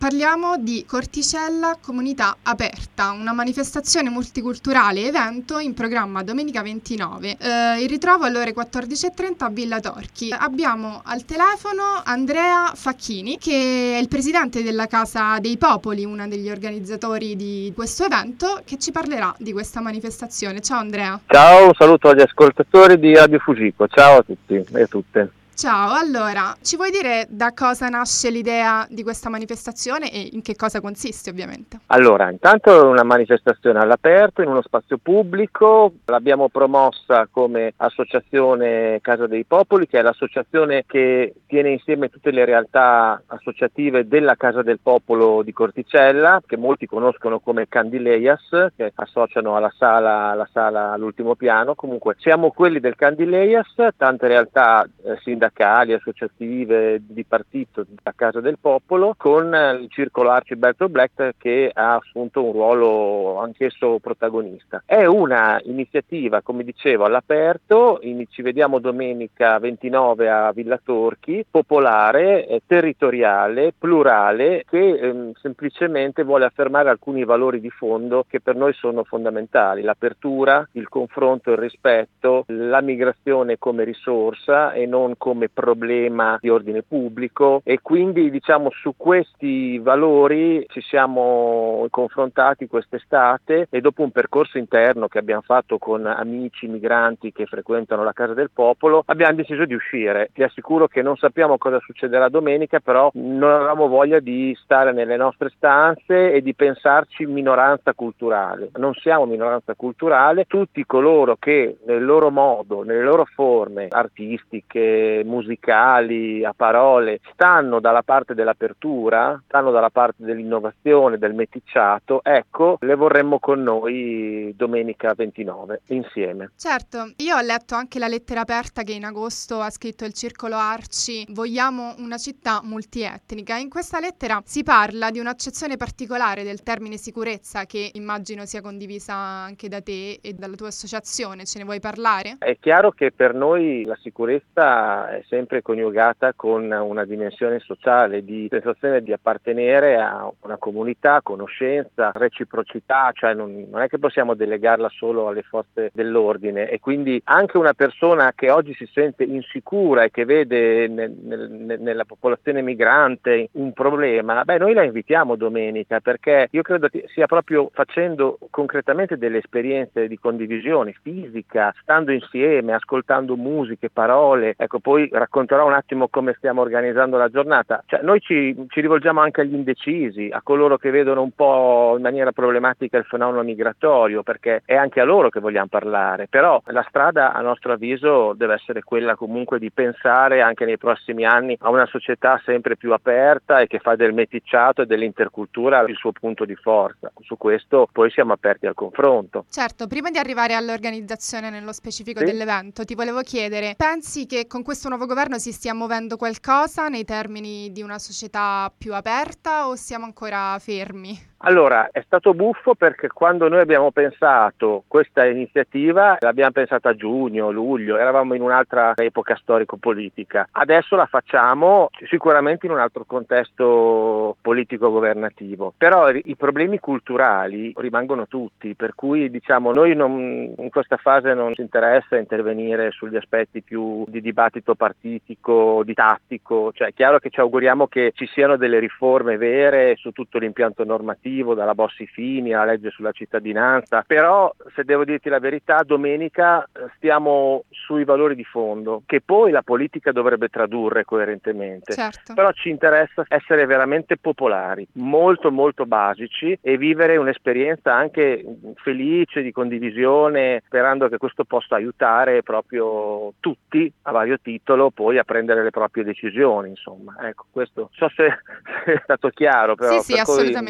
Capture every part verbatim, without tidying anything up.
Parliamo di Corticella Comunità Aperta, una manifestazione multiculturale evento in programma domenica ventinove. Eh, il ritrovo alle ore quattordici e trenta a Villa Torchi. Abbiamo al telefono Andrea Facchini, che è il presidente della Casa dei Popoli, uno degli organizzatori di questo evento, che ci parlerà di questa manifestazione. Ciao Andrea. Ciao, un saluto agli ascoltatori di Radio Fugico, ciao a tutti e a tutte. Ciao, allora, ci vuoi dire da cosa nasce l'idea di questa manifestazione e in che cosa consiste, ovviamente? Allora, intanto è una manifestazione all'aperto, in uno spazio pubblico, l'abbiamo promossa come associazione Casa dei Popoli, che è l'associazione che tiene insieme tutte le realtà associative della Casa del Popolo di Corticella, che molti conoscono come Candileias, che associano alla sala, alla sala all'ultimo piano. Comunque siamo quelli del Candileias, tante realtà eh, sindacali, associative, di partito, a Casa del Popolo, con il Circolo Arcibaldo Black che ha assunto un ruolo anch'esso protagonista. È una iniziativa, come dicevo, all'aperto, in, ci vediamo domenica ventinove a Villa Torchi, popolare, eh, territoriale, plurale, che ehm, semplicemente vuole affermare alcuni valori di fondo che per noi sono fondamentali: l'apertura, il confronto, il rispetto, la migrazione come risorsa e non come problema di ordine pubblico, e quindi diciamo su questi valori ci siamo confrontati quest'estate, e dopo un percorso interno che abbiamo fatto con amici migranti che frequentano la Casa del Popolo abbiamo deciso di uscire. Ti assicuro che non sappiamo cosa succederà domenica, però non avevamo voglia di stare nelle nostre stanze e di pensarci minoranza culturale. Non siamo minoranza culturale, tutti coloro che nel loro modo, nelle loro forme artistiche, musicali, a parole, stanno dalla parte dell'apertura, stanno dalla parte dell'innovazione, del meticciato, ecco, le vorremmo con noi domenica ventinove, insieme. Certo, io ho letto anche la lettera aperta che in agosto ha scritto il Circolo Arci: vogliamo una città multietnica. In questa lettera si parla di un'accezione particolare del termine sicurezza, che immagino sia condivisa anche da te e dalla tua associazione. Ce ne vuoi parlare? È chiaro che per noi la sicurezza è sempre coniugata con una dimensione sociale, di sensazione di appartenere a una comunità, conoscenza, reciprocità, cioè non, non è che possiamo delegarla solo alle forze dell'ordine, e quindi anche una persona che oggi si sente insicura e che vede nel, nel, nella popolazione migrante un problema, beh, noi la invitiamo domenica, perché io credo che sia proprio facendo concretamente delle esperienze di condivisione fisica, stando insieme, ascoltando musiche, parole. Ecco, poi racconterò un attimo come stiamo organizzando la giornata. Cioè, noi ci, ci rivolgiamo anche agli indecisi, a coloro che vedono un po' in maniera problematica il fenomeno migratorio, perché è anche a loro che vogliamo parlare. Però la strada, a nostro avviso, deve essere quella comunque di pensare anche nei prossimi anni a una società sempre più aperta e che fa del meticciato e dell'intercultura il suo punto di forza. Su questo poi siamo aperti al confronto. Certo, prima di arrivare all'organizzazione nello specifico Sì? dell'evento, ti volevo chiedere: pensi che con questo nuovo governo si stia muovendo qualcosa nei termini di una società più aperta o siamo ancora fermi? Allora, è stato buffo perché quando noi abbiamo pensato questa iniziativa, l'abbiamo pensata a giugno, luglio, eravamo in un'altra epoca storico-politica. Adesso la facciamo sicuramente in un altro contesto politico-governativo, però i problemi culturali rimangono tutti, per cui diciamo noi non, in questa fase non ci interessa intervenire sugli aspetti più di dibattito partitico, di tattico, cioè è chiaro che ci auguriamo che ci siano delle riforme vere su tutto l'impianto normativo, dalla Bossi-Fini alla legge sulla cittadinanza, però se devo dirti la verità, domenica stiamo sui valori di fondo che poi la politica dovrebbe tradurre coerentemente. Certo. Però ci interessa essere veramente popolari, molto molto basici, e vivere un'esperienza anche felice di condivisione, sperando che questo possa aiutare proprio tutti a vario titolo poi a prendere le proprie decisioni, insomma. Ecco, questo so se è stato chiaro, però Sì, sì, per cui assolutamente.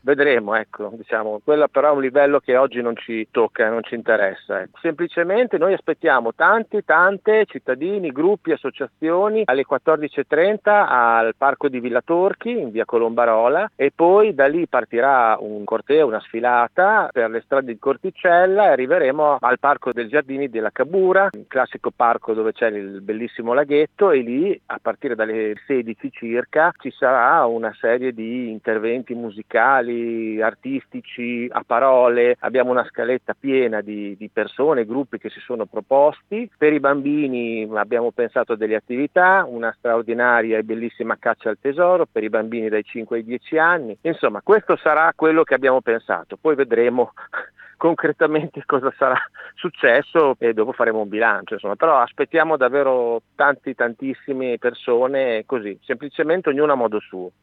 vedremo, ecco, diciamo, quello però è un livello che oggi non ci tocca, non ci interessa. Ecco. Semplicemente noi aspettiamo tanti, tante cittadini, gruppi, associazioni alle quattordici e trenta al Parco di Villa Torchi in via Colombarola e poi da lì partirà un corteo, una sfilata per le strade di Corticella e arriveremo al Parco del Giardini della Cabura, il classico parco dove c'è il bellissimo laghetto, e lì a partire dalle sedici circa ci sarà una serie di interventi musicali, artistici, a parole. Abbiamo una scaletta piena di, di persone, gruppi che si sono proposti. Per i bambini abbiamo pensato a delle attività, una straordinaria e bellissima caccia al tesoro per i bambini dai cinque ai dieci anni. Insomma, questo sarà quello che abbiamo pensato, poi vedremo concretamente cosa sarà successo e dopo faremo un bilancio, insomma, però aspettiamo davvero tanti tantissime persone così, semplicemente ognuno a modo suo.